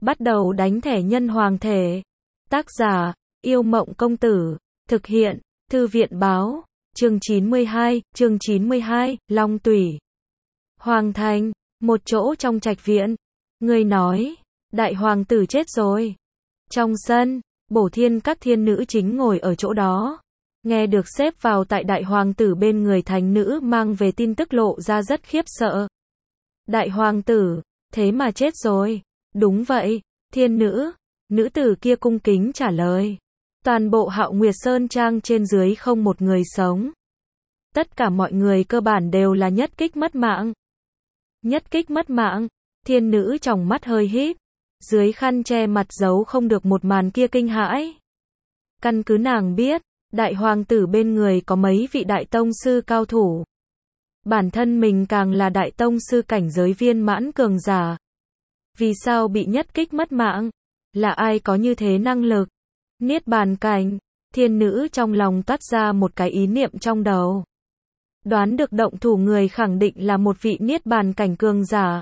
Bắt đầu đánh thẻ nhân hoàng thể. Tác giả, Yêu Mộng Công Tử. Thực hiện, Thư viện Báo. Chương 92, Long Tủy. Hoàng thành, một chỗ trong trạch viện. Người nói, đại hoàng tử chết rồi. Trong sân, Bổ Thiên các thiên nữ chính ngồi ở chỗ đó. Nghe được xếp vào tại đại hoàng tử bên người thánh nữ mang về tin tức lộ ra rất khiếp sợ. Đại hoàng tử, thế mà chết rồi. Đúng vậy, thiên nữ. Nữ tử kia cung kính trả lời. Toàn bộ Hạo Nguyệt Sơn Trang trên dưới không một người sống. Tất cả mọi người cơ bản đều là nhất kích mất mạng. Nhất kích mất mạng, thiên nữ trong mắt hơi híp. Dưới khăn che mặt giấu không được một màn kia kinh hãi. Căn cứ nàng biết, đại hoàng tử bên người có mấy vị đại tông sư cao thủ. Bản thân mình càng là đại tông sư cảnh giới viên mãn cường giả. Vì sao bị nhất kích mất mạng? Là ai có như thế năng lực? Niết bàn cảnh, thiên nữ trong lòng toát ra một cái ý niệm trong đầu. Đoán được động thủ người khẳng định là một vị niết bàn cảnh cường giả.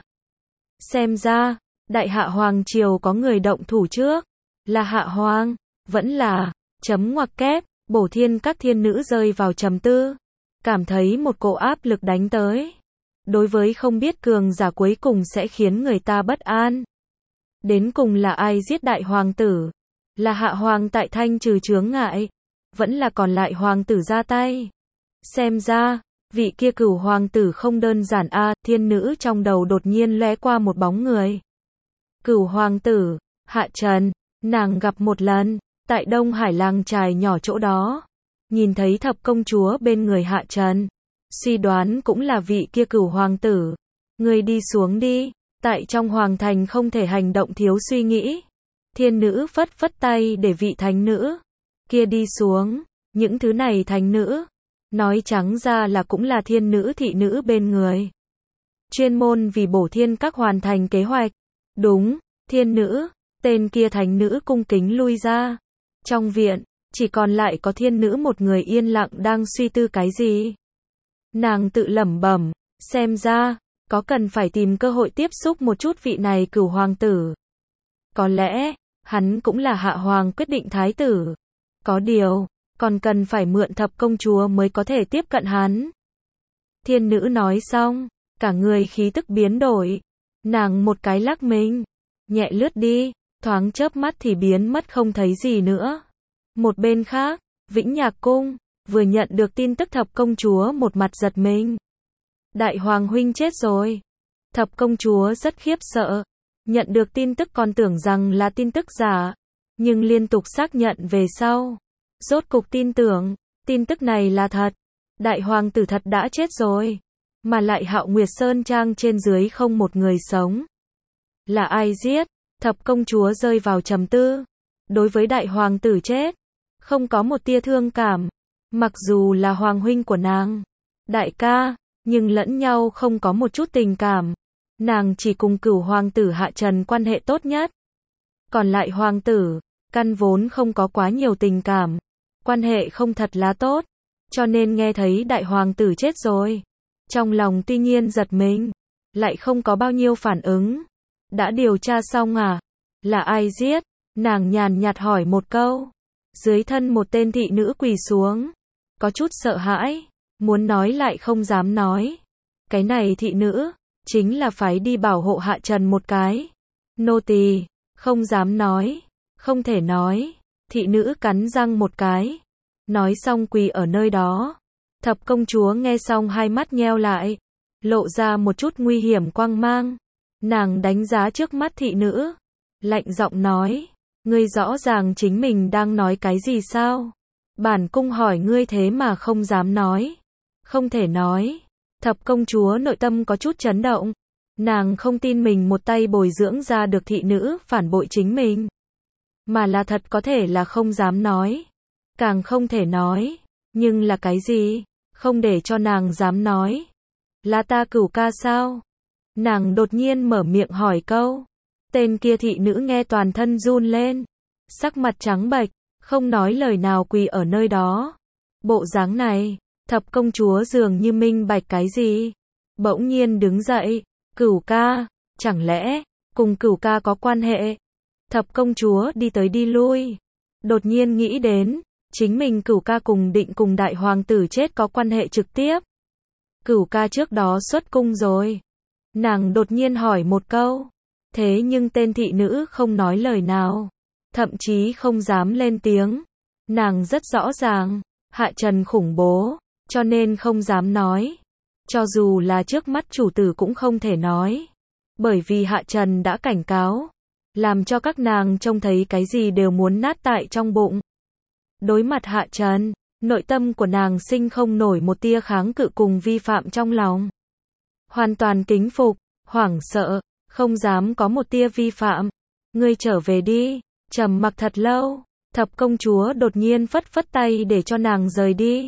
Xem ra, đại hạ hoàng triều có người động thủ trước. Là hạ hoàng, vẫn là, chấm ngoặc kép, Bổ Thiên các thiên nữ rơi vào trầm tư. Cảm thấy một cỗ áp lực đánh tới. Đối với không biết cường giả cuối cùng sẽ khiến người ta bất an. Đến cùng là ai giết đại hoàng tử? Là hạ hoàng tại thanh trừ chướng ngại? Vẫn là còn lại hoàng tử ra tay? Xem ra, vị kia cửu hoàng tử không đơn giản a. Thiên nữ trong đầu đột nhiên lóe qua một bóng người. Cửu hoàng tử, Hạ Trần, nàng gặp một lần, tại Đông Hải làng trài nhỏ chỗ đó. Nhìn thấy thập công chúa bên người Hạ Trần. Suy đoán cũng là vị kia cửu hoàng tử. Người đi xuống đi, tại trong hoàng thành không thể hành động thiếu suy nghĩ. Thiên nữ phất phất tay để vị thánh nữ kia đi xuống. Những thứ này thánh nữ, nói trắng ra là cũng là thiên nữ thị nữ bên người. Chuyên môn vì Bổ Thiên các hoàn thành kế hoạch. Đúng, thiên nữ, tên kia thánh nữ cung kính lui ra. Trong viện, chỉ còn lại có thiên nữ một người yên lặng đang suy tư cái gì. Nàng tự lẩm bẩm, xem ra, có cần phải tìm cơ hội tiếp xúc một chút vị này cửu hoàng tử. Có lẽ, hắn cũng là hạ hoàng quyết định thái tử. Có điều, còn cần phải mượn thập công chúa mới có thể tiếp cận hắn. Thiên nữ nói xong, cả người khí tức biến đổi. Nàng một cái lắc mình, nhẹ lướt đi, thoáng chớp mắt thì biến mất không thấy gì nữa. Một bên khác, Vĩnh Nhạc Cung, vừa nhận được tin tức thập công chúa một mặt giật mình. Đại hoàng huynh chết rồi. Thập công chúa rất khiếp sợ. Nhận được tin tức còn tưởng rằng là tin tức giả. Nhưng liên tục xác nhận về sau. Rốt cục tin tưởng, tin tức này là thật. Đại hoàng tử thật đã chết rồi. Mà lại Hạo Nguyệt Sơn Trang trên dưới không một người sống. Là ai giết? Thập công chúa rơi vào trầm tư. Đối với đại hoàng tử chết, không có một tia thương cảm. Mặc dù là hoàng huynh của nàng, đại ca, nhưng lẫn nhau không có một chút tình cảm. Nàng chỉ cùng cửu hoàng tử Hạ Trần quan hệ tốt nhất. Còn lại hoàng tử, căn vốn không có quá nhiều tình cảm. Quan hệ không thật là tốt. Cho nên nghe thấy đại hoàng tử chết rồi. Trong lòng tuy nhiên giật mình, lại không có bao nhiêu phản ứng. Đã điều tra xong à? Là ai giết? Nàng nhàn nhạt hỏi một câu. Dưới thân một tên thị nữ quỳ xuống. Có chút sợ hãi, muốn nói lại không dám nói. Cái này thị nữ, chính là phải đi bảo hộ Hạ Trần một cái. Nô tỳ, không dám nói, không thể nói. Thị nữ cắn răng một cái. Nói xong quỳ ở nơi đó. Thập công chúa nghe xong hai mắt nheo lại. Lộ ra một chút nguy hiểm quang mang. Nàng đánh giá trước mắt thị nữ. Lạnh giọng nói. Ngươi rõ ràng chính mình đang nói cái gì sao? Bản cung hỏi ngươi thế mà không dám nói. Không thể nói. Thập công chúa nội tâm có chút chấn động. Nàng không tin mình một tay bồi dưỡng ra được thị nữ phản bội chính mình. Mà là thật có thể là không dám nói. Càng không thể nói. Nhưng là cái gì? Không để cho nàng dám nói. Là ta cửu ca sao? Nàng đột nhiên mở miệng hỏi câu. Tên kia thị nữ nghe toàn thân run lên. Sắc mặt trắng bệch, không nói lời nào quỳ ở nơi đó. Bộ dáng này, thập công chúa dường như minh bạch cái gì. Bỗng nhiên đứng dậy. Cửu ca, chẳng lẽ, cùng cửu ca có quan hệ? Thập công chúa đi tới đi lui. Đột nhiên nghĩ đến, chính mình Cửu ca cùng định cùng đại hoàng tử chết có quan hệ trực tiếp. Cửu ca trước đó xuất cung rồi. Nàng đột nhiên hỏi một câu. Thế nhưng tên thị nữ không nói lời nào. Thậm chí không dám lên tiếng. Nàng rất rõ ràng, Hạ Trần khủng bố, cho nên không dám nói. Cho dù là trước mắt chủ tử cũng không thể nói. Bởi vì Hạ Trần đã cảnh cáo. Làm cho các nàng trông thấy cái gì đều muốn nát tại trong bụng. Đối mặt Hạ Trần, nội tâm của nàng sinh không nổi một tia kháng cự cùng vi phạm trong lòng. Hoàn toàn kính phục, hoảng sợ, không dám có một tia vi phạm. Ngươi trở về đi. Trầm mặc thật lâu, thập công chúa đột nhiên phất phất tay để cho nàng rời đi.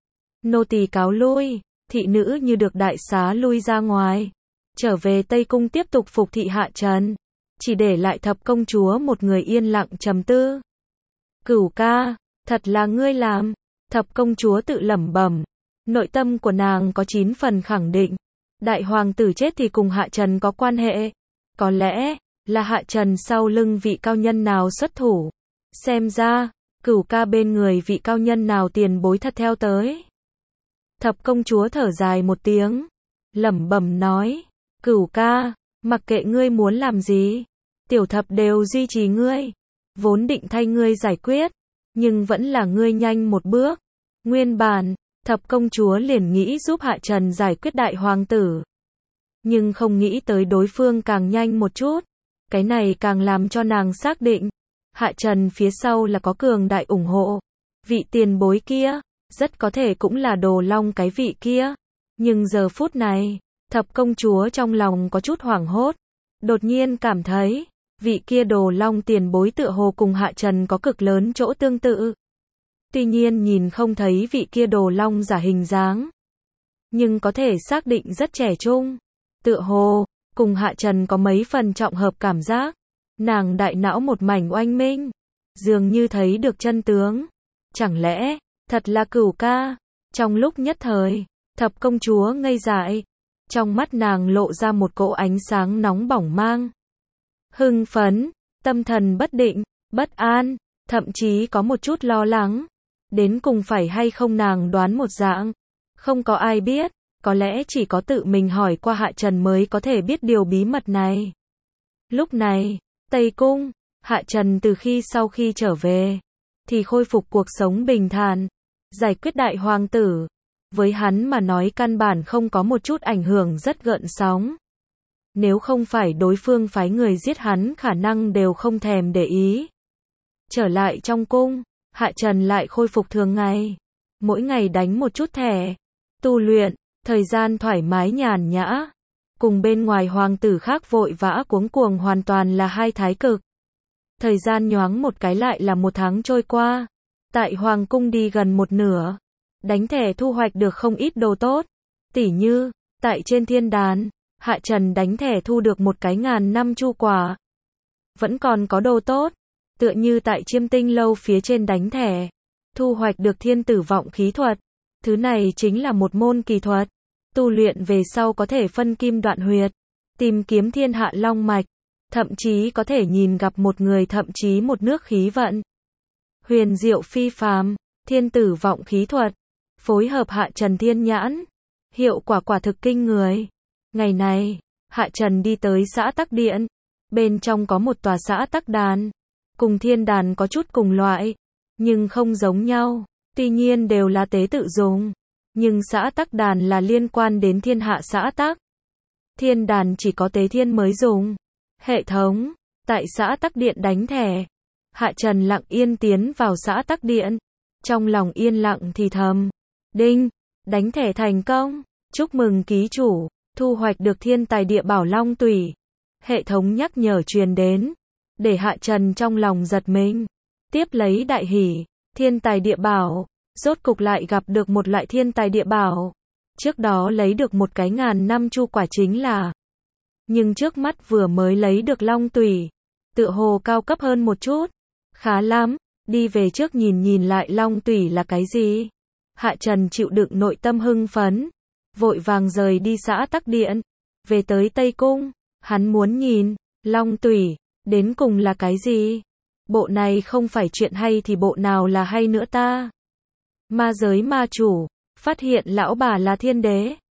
Nô tỳ cáo lui, thị nữ như được đại xá lui ra ngoài. Trở về Tây Cung tiếp tục phục thị Hạ Trần. Chỉ để lại thập công chúa một người yên lặng trầm tư. Cửu ca, thật là ngươi làm. Thập công chúa tự lẩm bẩm. Nội tâm của nàng có 9 phần khẳng định. Đại hoàng tử chết thì cùng Hạ Trần có quan hệ. Có lẽ là Hạ Trần sau lưng vị cao nhân nào xuất thủ. Xem ra, Cửu ca bên người vị cao nhân nào tiền bối thật theo tới. Thập công chúa thở dài một tiếng. Lẩm bẩm nói. Cửu ca, mặc kệ ngươi muốn làm gì. Tiểu thập đều duy trì ngươi. Vốn định thay ngươi giải quyết. Nhưng vẫn là ngươi nhanh một bước. Nguyên bản, thập công chúa liền nghĩ giúp Hạ Trần giải quyết đại hoàng tử. Nhưng không nghĩ tới đối phương càng nhanh một chút. Cái này càng làm cho nàng xác định. Hạ Trần phía sau là có cường đại ủng hộ. Vị tiền bối kia, rất có thể cũng là Đồ Long cái vị kia. Nhưng giờ phút này, thập công chúa trong lòng có chút hoảng hốt. Đột nhiên cảm thấy, vị kia Đồ Long tiền bối tựa hồ cùng Hạ Trần có cực lớn chỗ tương tự. Tuy nhiên nhìn không thấy vị kia Đồ Long giả hình dáng. Nhưng có thể xác định rất trẻ trung. Tựa hồ, cùng Hạ Trần có mấy phần trọng hợp cảm giác. Nàng đại não một mảnh oanh minh. Dường như thấy được chân tướng. Chẳng lẽ, thật là Cửu ca? Trong lúc nhất thời, thập công chúa ngây dại. Trong mắt nàng lộ ra một cỗ ánh sáng nóng bỏng mang. Hưng phấn, tâm thần bất định, bất an, thậm chí có một chút lo lắng. Đến cùng phải hay không nàng đoán một dạng. Không có ai biết, có lẽ chỉ có tự mình hỏi qua Hạ Trần mới có thể biết điều bí mật này. Lúc này, Tây Cung, Hạ Trần từ sau khi trở về, thì khôi phục cuộc sống bình thản, giải quyết đại hoàng tử. Với hắn mà nói căn bản không có một chút ảnh hưởng rất gợn sóng. Nếu không phải đối phương phái người giết hắn khả năng đều không thèm để ý. Trở lại trong cung, Hạ Trần lại khôi phục thường ngày. Mỗi ngày đánh một chút thẻ, tu luyện, thời gian thoải mái nhàn nhã. Cùng bên ngoài hoàng tử khác vội vã cuống cuồng hoàn toàn là hai thái cực. Thời gian nhoáng một cái lại là 1 tháng trôi qua. Tại hoàng cung đi gần một nửa. Đánh thẻ thu hoạch được không ít đồ tốt. Tỉ như, tại trên thiên đàn, Hạ Trần đánh thẻ thu được một cái 1000 năm chu quả. Vẫn còn có đồ tốt. Tựa như tại Chiêm Tinh lâu phía trên đánh thẻ. Thu hoạch được thiên tử vọng khí thuật. Thứ này chính là một môn kỳ thuật. Tu luyện về sau có thể phân kim đoạn huyệt. Tìm kiếm thiên hạ long mạch. Thậm chí có thể nhìn gặp một người thậm chí một nước khí vận. Huyền diệu phi phàm, thiên tử vọng khí thuật. Phối hợp Hạ Trần thiên nhãn. Hiệu quả quả thực kinh người. Ngày này, Hạ Trần đi tới xã Tắc Điện. Bên trong có một tòa xã Tắc Đàn. Cùng thiên đàn có chút cùng loại. Nhưng không giống nhau. Tuy nhiên đều là tế tự dùng. Nhưng xã Tắc Đàn là liên quan đến thiên hạ xã Tắc. Thiên đàn chỉ có tế thiên mới dùng. Hệ thống, tại xã Tắc Điện đánh thẻ. Hạ Trần lặng yên tiến vào xã Tắc Điện. Trong lòng yên lặng thì thầm. Đinh, đánh thẻ thành công. Chúc mừng ký chủ, thu hoạch được thiên tài địa bảo long tủy. Hệ thống nhắc nhở truyền đến. Để Hạ Trần trong lòng giật mình. Tiếp lấy đại hỉ, thiên tài địa bảo. Rốt cục lại gặp được một loại thiên tài địa bảo. Trước đó lấy được một cái 1000 năm chu quả chính là. Nhưng trước mắt vừa mới lấy được long tủy. Tựa hồ cao cấp hơn một chút. Khá lắm, đi về trước nhìn lại long tủy là cái gì. Hạ Trần chịu đựng nội tâm hưng phấn. Vội vàng rời đi xã Tắc Điện. Về tới Tây Cung, hắn muốn nhìn long tủy. Đến cùng là cái gì? Bộ này không phải chuyện hay thì bộ nào là hay nữa ta? Ma giới ma chủ, phát hiện lão bà là thiên đế.